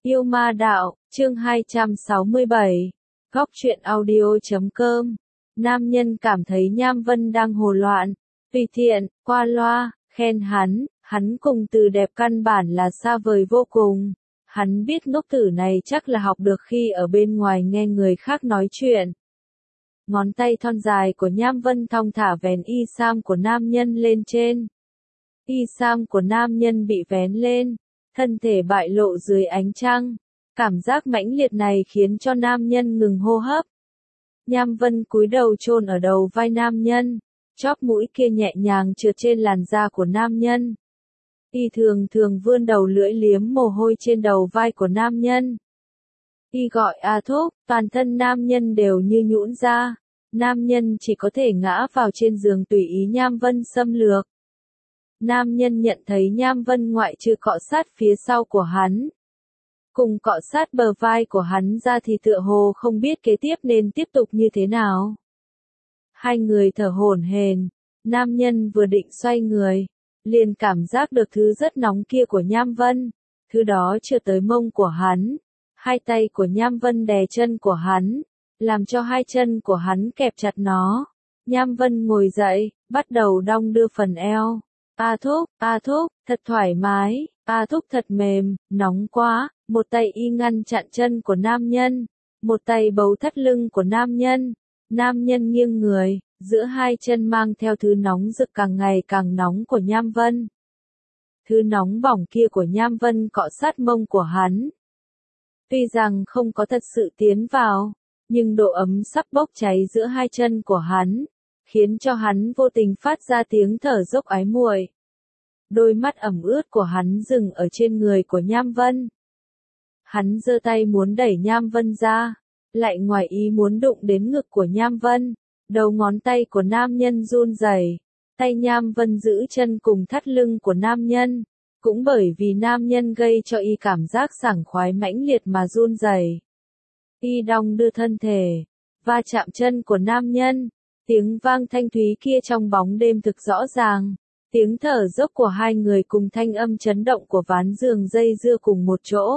Yêu ma đạo, chương 267. Góc truyện audio.com. Nam nhân cảm thấy Nham Vân đang hồ loạn, tùy tiện, qua loa, khen hắn cùng từ đẹp căn bản là xa vời vô cùng. Hắn biết ngốc tử này chắc là học được khi ở bên ngoài nghe người khác nói chuyện. Ngón tay thon dài của Nham Vân thong thả vén y sam của nam nhân lên trên. Y sam của nam nhân bị vén lên, thân thể bại lộ dưới ánh trăng. Cảm giác mãnh liệt này khiến cho nam nhân ngừng hô hấp. Nham Vân cúi đầu chôn ở đầu vai nam nhân, chóp mũi kia nhẹ nhàng trượt trên làn da của nam nhân. Y thường vươn đầu lưỡi liếm mồ hôi trên đầu vai của nam nhân. Y gọi a thúc, toàn thân nam nhân đều như nhũn ra. Nam nhân chỉ có thể ngã vào trên giường tùy ý Nham Vân xâm lược. Nam nhân nhận thấy Nham Vân ngoại trừ cọ sát phía sau của hắn, cùng cọ sát bờ vai của hắn ra thì tựa hồ không biết kế tiếp nên tiếp tục như thế nào. Hai người thở hổn hển, nam nhân vừa định xoay người, liền cảm giác được thứ rất nóng kia của Nham Vân, thứ đó chưa tới mông của hắn. Hai tay của Nham Vân đè chân của hắn, làm cho hai chân của hắn kẹp chặt nó. Nham Vân ngồi dậy, bắt đầu đong đưa phần eo. A thúc, thật thoải mái, A thúc thật mềm, nóng quá. Một tay y ngăn chặn chân của nam nhân, một tay bấu thắt lưng của nam nhân. Nam nhân nghiêng người, giữa hai chân mang theo thứ nóng rực càng ngày càng nóng của Nham Vân. Thứ nóng bỏng kia của Nham Vân cọ sát mông của hắn. Tuy rằng không có thật sự tiến vào, nhưng độ ấm sắp bốc cháy giữa hai chân của hắn, khiến cho hắn vô tình phát ra tiếng thở dốc ái muội. Đôi mắt ẩm ướt của hắn dừng ở trên người của Nham Vân. Hắn giơ tay muốn đẩy Nham Vân ra, lại ngoài ý muốn đụng đến ngực của Nham Vân. Đầu ngón tay của nam nhân run rẩy, tay Nham Vân giữ chân cùng thắt lưng của nam nhân, cũng bởi vì nam nhân gây cho y cảm giác sảng khoái mãnh liệt mà run rẩy. Y đong đưa thân thể, va chạm chân của nam nhân, tiếng vang thanh thúy kia trong bóng đêm thực rõ ràng. Tiếng thở dốc của hai người cùng thanh âm chấn động của ván giường dây dưa cùng một chỗ.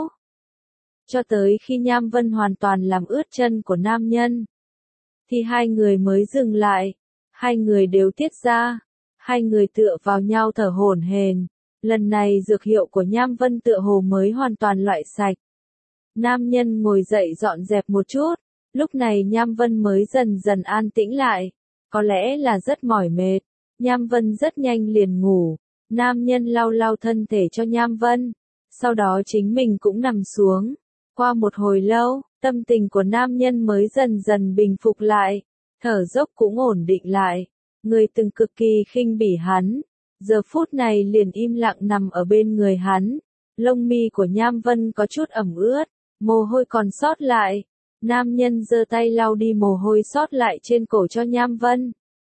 Cho tới khi Nham Vân hoàn toàn làm ướt chân của nam nhân, thì hai người mới dừng lại. Hai người đều tiết ra, hai người tựa vào nhau thở hổn hển. Lần này dược hiệu của Nham Vân tựa hồ mới hoàn toàn loại sạch. Nam nhân ngồi dậy dọn dẹp một chút, lúc này Nham Vân mới dần dần an tĩnh lại, có lẽ là rất mỏi mệt. Nham Vân rất nhanh liền ngủ, nam nhân lau lau thân thể cho Nham Vân, sau đó chính mình cũng nằm xuống. Qua một hồi lâu, tâm tình của nam nhân mới dần dần bình phục lại, thở dốc cũng ổn định lại. Người từng cực kỳ khinh bỉ hắn, giờ phút này liền im lặng nằm ở bên người hắn. Lông mi của Nham Vân có chút ẩm ướt, mồ hôi còn sót lại. Nam nhân giơ tay lau đi mồ hôi sót lại trên cổ cho Nham Vân.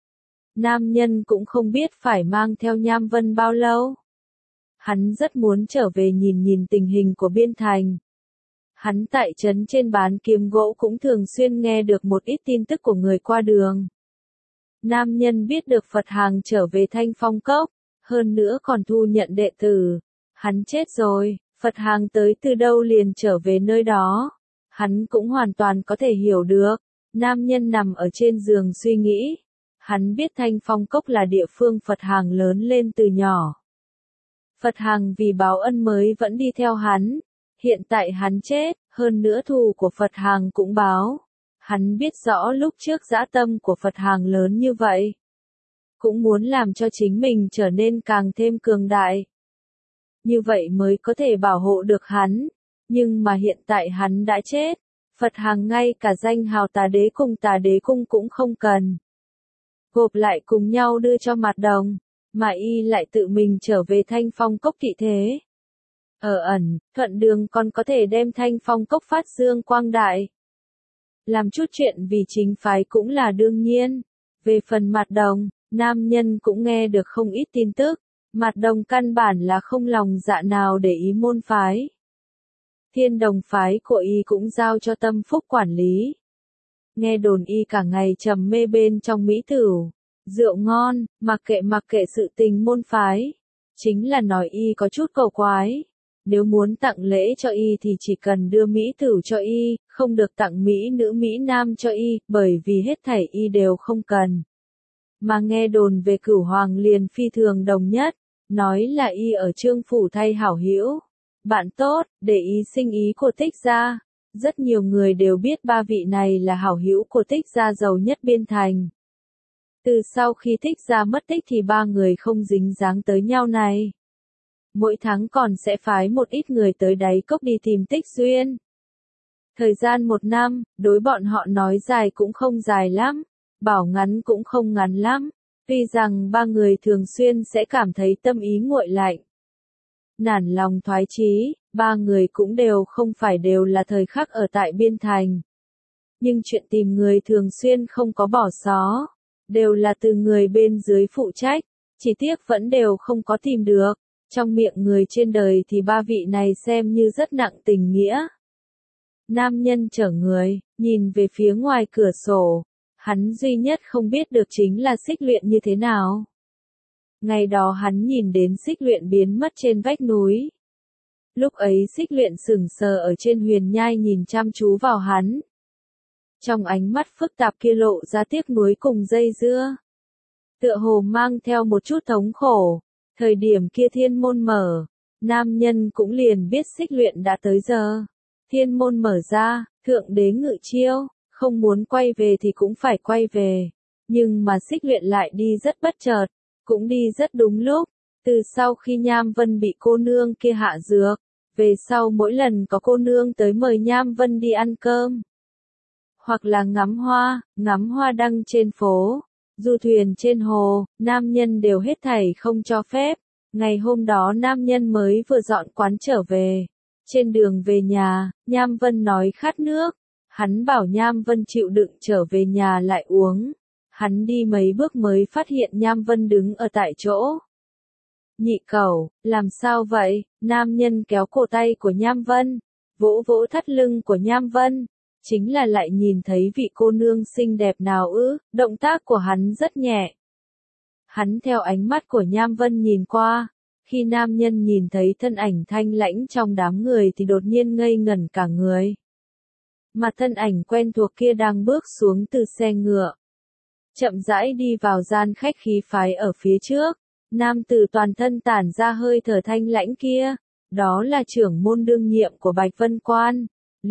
Nam nhân cũng không biết phải mang theo Nham Vân bao lâu. Hắn rất muốn trở về nhìn tình hình của Biên Thành. Hắn tại trấn trên bán kiếm gỗ cũng thường xuyên nghe được một ít tin tức của người qua đường. Nam nhân biết được Phật Hàng trở về Thanh Phong Cốc, hơn nữa còn thu nhận đệ tử. Hắn chết rồi, Phật Hàng tới từ đâu liền trở về nơi đó. Hắn cũng hoàn toàn có thể hiểu được. Nam nhân nằm ở trên giường suy nghĩ. Hắn biết Thanh Phong Cốc là địa phương Phật Hàng lớn lên từ nhỏ. Phật Hàng vì báo ân mới vẫn đi theo hắn. Hiện tại hắn chết, hơn nữa thù của Phật Hàng cũng báo. Hắn biết rõ lúc trước dã tâm của Phật Hàng lớn như vậy, cũng muốn làm cho chính mình trở nên càng thêm cường đại. Như vậy mới có thể bảo hộ được hắn. Nhưng mà hiện tại hắn đã chết, Phật Hàng ngay cả danh hào Tà Đế cùng Tà Đế cung cũng không cần. Gộp lại cùng nhau đưa cho Mạt Đồng, mà y lại tự mình trở về Thanh Phong Cốc thị thế. Ở ẩn, thuận đường còn có thể đem Thanh Phong Cốc phát dương quang đại. Làm chút chuyện vì chính phái cũng là đương nhiên. Về phần Mạt Đồng, nam nhân cũng nghe được không ít tin tức. Mạt Đồng căn bản là không lòng dạ nào để ý môn phái. Thiên Đồng phái của y cũng giao cho Tâm Phúc quản lý. Nghe đồn y cả ngày trầm mê bên trong mỹ tửu, rượu ngon, mặc kệ sự tình môn phái. Chính là nói y có chút cầu quái. Nếu muốn tặng lễ cho y thì chỉ cần đưa mỹ tử cho y, không được tặng mỹ nữ mỹ nam cho y, bởi vì hết thảy y đều không cần. Mà nghe đồn về Cửu Hoàng liền phi thường đồng nhất, nói là y ở Trương phủ thay hảo hữu, bạn tốt, để ý sinh ý của Tích gia. Rất nhiều người đều biết ba vị này là hảo hữu của Tích gia giàu nhất Biên Thành. Từ sau khi Tích gia mất tích thì ba người không dính dáng tới nhau này. Mỗi tháng còn sẽ phái một ít người tới đáy cốc đi tìm Tích Xuyên. Thời gian 1 năm, đối bọn họ nói dài cũng không dài lắm, bảo ngắn cũng không ngắn lắm. Tuy rằng ba người thường xuyên sẽ cảm thấy tâm ý nguội lạnh, nản lòng thoái chí, ba người cũng đều không phải đều là thời khắc ở tại Biên Thành. Nhưng chuyện tìm người thường xuyên không có bỏ xó, đều là từ người bên dưới phụ trách, chỉ tiếc vẫn đều không có tìm được. Trong miệng người trên đời thì ba vị này xem như rất nặng tình nghĩa. Nam nhân chở người, nhìn về phía ngoài cửa sổ, hắn duy nhất không biết được chính là Xích Luyện như thế nào. Ngày đó hắn nhìn đến Xích Luyện biến mất trên vách núi. Lúc ấy Xích Luyện sững sờ ở trên huyền nhai nhìn chăm chú vào hắn. Trong ánh mắt phức tạp kia lộ ra tiếc nuối cùng dây dưa. Tựa hồ mang theo một chút thống khổ. Thời điểm kia thiên môn mở, nam nhân cũng liền biết Xích Luyện đã tới giờ. Thiên môn mở ra, thượng đế ngự chiêu, không muốn quay về thì cũng phải quay về. Nhưng mà Xích Luyện lại đi rất bất chợt, cũng đi rất đúng lúc. Từ sau khi Nham Vân bị cô nương kia hạ dược, về sau mỗi lần có cô nương tới mời Nham Vân đi ăn cơm, hoặc là ngắm hoa đăng trên phố, du thuyền trên hồ, nam nhân đều hết thảy không cho phép. Ngày hôm đó nam nhân mới vừa dọn quán trở về. Trên đường về nhà, Nham Vân nói khát nước. Hắn bảo Nham Vân chịu đựng trở về nhà lại uống. Hắn đi mấy bước mới phát hiện Nham Vân đứng ở tại chỗ. Nhị cẩu, làm sao vậy? Nam nhân kéo cổ tay của Nham Vân, vỗ vỗ thắt lưng của Nham Vân. Chính là lại nhìn thấy vị cô nương xinh đẹp nào ư, động tác của hắn rất nhẹ. Hắn theo ánh mắt của Nham Vân nhìn qua, khi nam nhân nhìn thấy thân ảnh thanh lãnh trong đám người thì đột nhiên ngây ngẩn cả người. Mà thân ảnh quen thuộc kia đang bước xuống từ xe ngựa, chậm rãi đi vào gian khách khí phái ở phía trước. Nam tử toàn thân tản ra hơi thở thanh lãnh kia, đó là trưởng môn đương nhiệm của Bạch Vân Quan,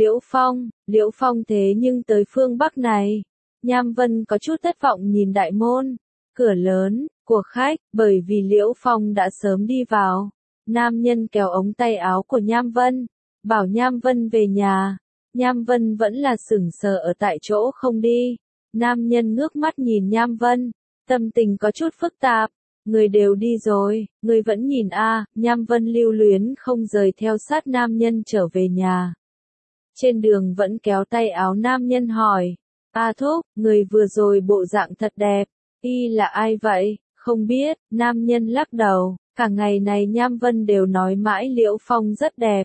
Liễu Phong thế nhưng tới phương Bắc này. Nham Vân có chút thất vọng nhìn đại môn, cửa lớn, của khách, bởi vì Liễu Phong đã sớm đi vào. Nam nhân kéo ống tay áo của Nham Vân, bảo Nham Vân về nhà. Nham Vân vẫn là sững sờ ở tại chỗ không đi. Nam nhân ngước mắt nhìn Nham Vân, tâm tình có chút phức tạp. Người đều đi rồi, người vẫn nhìn a. Nham Vân lưu luyến không rời theo sát nam nhân trở về nhà. Trên đường vẫn kéo tay áo nam nhân hỏi, a thúc, người vừa rồi bộ dạng thật đẹp, y là ai vậy? Không biết, nam nhân lắc đầu, cả ngày này Nham Vân đều nói mãi Liễu Phong rất đẹp.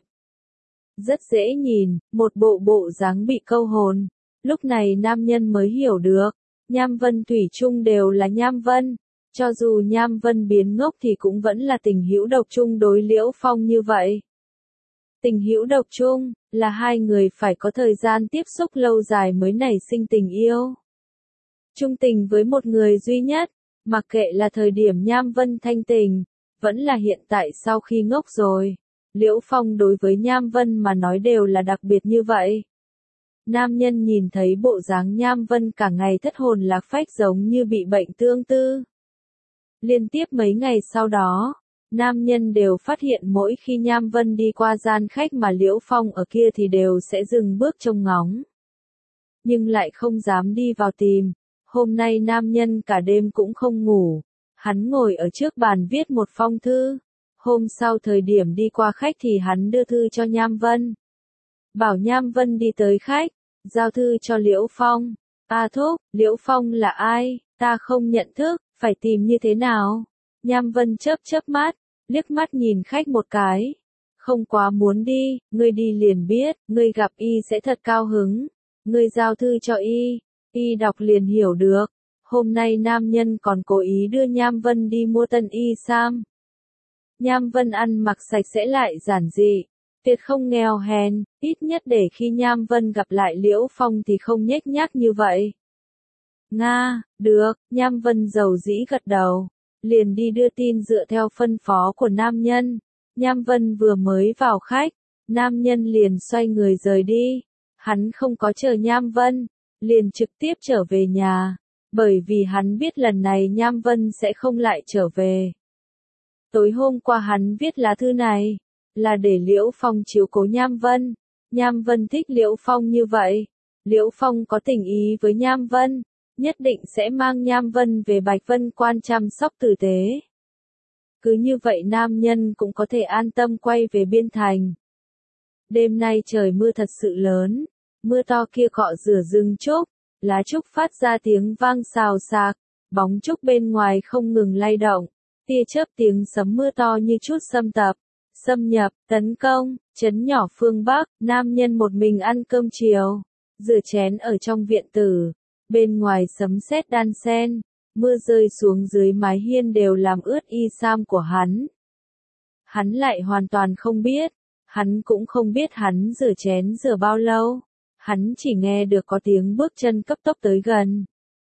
Rất dễ nhìn, một bộ dáng bị câu hồn. Lúc này nam nhân mới hiểu được, Nham Vân thủy chung đều là Nham Vân. Cho dù Nham Vân biến ngốc thì cũng vẫn là tình hữu độc chung đối Liễu Phong như vậy. Tình hữu độc chung, là hai người phải có thời gian tiếp xúc lâu dài mới nảy sinh tình yêu. Chung tình với một người duy nhất, mặc kệ là thời điểm Nham Vân thanh tình, vẫn là hiện tại sau khi ngốc rồi. Liễu Phong đối với Nham Vân mà nói đều là đặc biệt như vậy. Nam nhân nhìn thấy bộ dáng Nham Vân cả ngày thất hồn lạc phách giống như bị bệnh tương tư. Liên tiếp mấy ngày sau đó, nam nhân đều phát hiện mỗi khi Nham Vân đi qua gian khách mà Liễu Phong ở kia thì đều sẽ dừng bước trông ngóng. Nhưng lại không dám đi vào tìm. Hôm nay nam nhân cả đêm cũng không ngủ. Hắn ngồi ở trước bàn viết một phong thư. Hôm sau thời điểm đi qua khách thì hắn đưa thư cho Nham Vân. Bảo Nham Vân đi tới khách, giao thư cho Liễu Phong. A thúc, Liễu Phong là ai? Ta không nhận thức, phải tìm như thế nào? Nham Vân chớp mắt, liếc mắt nhìn khách một cái. Không quá muốn đi, ngươi đi liền biết, ngươi gặp y sẽ thật cao hứng. Ngươi giao thư cho y đọc liền hiểu được. Hôm nay nam nhân còn cố ý đưa Nham Vân đi mua tân y sam. Nham Vân ăn mặc sạch sẽ lại giản dị, tuyệt không nghèo hèn, ít nhất để khi Nham Vân gặp lại Liễu Phong thì không nhếch nhác như vậy. Nga, được, Nham Vân giàu dĩ gật đầu, liền đi đưa tin dựa theo phân phó của nam nhân. Nham Vân vừa mới vào khách, nam nhân liền xoay người rời đi. Hắn không có chờ Nham Vân, liền trực tiếp trở về nhà, bởi vì hắn biết lần này Nham Vân sẽ không lại trở về. Tối hôm qua hắn viết lá thư này, là để Liễu Phong chiếu cố Nham Vân. Nham Vân thích Liễu Phong như vậy, Liễu Phong có tình ý với Nham Vân, nhất định sẽ mang Nham Vân về Bạch Vân Quan chăm sóc tử tế. Cứ như vậy nam nhân cũng có thể an tâm quay về Biên Thành. Đêm nay trời mưa thật sự lớn, mưa to kia cọ rửa rừng trúc, lá trúc phát ra tiếng vang xào xạc, bóng trúc bên ngoài không ngừng lay động, tia chớp tiếng sấm mưa to như chút xâm nhập, tấn công, trấn nhỏ phương Bắc, nam nhân một mình ăn cơm chiều, rửa chén ở trong viện tử, bên ngoài sấm sét đan sen, mưa rơi xuống dưới mái hiên đều làm ướt y sam của hắn. Hắn lại hoàn toàn không biết, hắn cũng không biết hắn rửa chén rửa bao lâu, hắn chỉ nghe được có tiếng bước chân cấp tốc tới gần.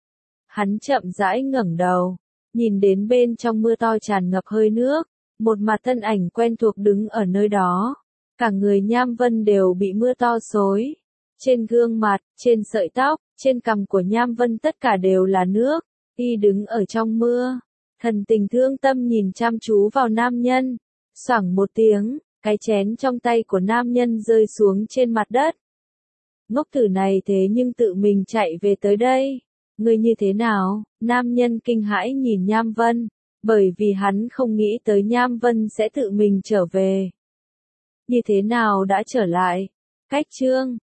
Hắn chậm rãi ngẩng đầu, nhìn đến bên trong mưa to tràn ngập hơi nước, một mặt thân ảnh quen thuộc đứng ở nơi đó. Cả người Nham Vân đều bị mưa to xối. Trên gương mặt, trên sợi tóc, trên cằm của Nham Vân tất cả đều là nước. Y đứng ở trong mưa, thần tình thương tâm nhìn chăm chú vào nam nhân. Xoảng một tiếng, cái chén trong tay của nam nhân rơi xuống trên mặt đất. Ngốc tử này thế nhưng tự mình chạy về tới đây. Ngươi như thế nào? Nam nhân kinh hãi nhìn Nham Vân, bởi vì hắn không nghĩ tới Nham Vân sẽ tự mình trở về. Như thế nào đã trở lại? Cách chương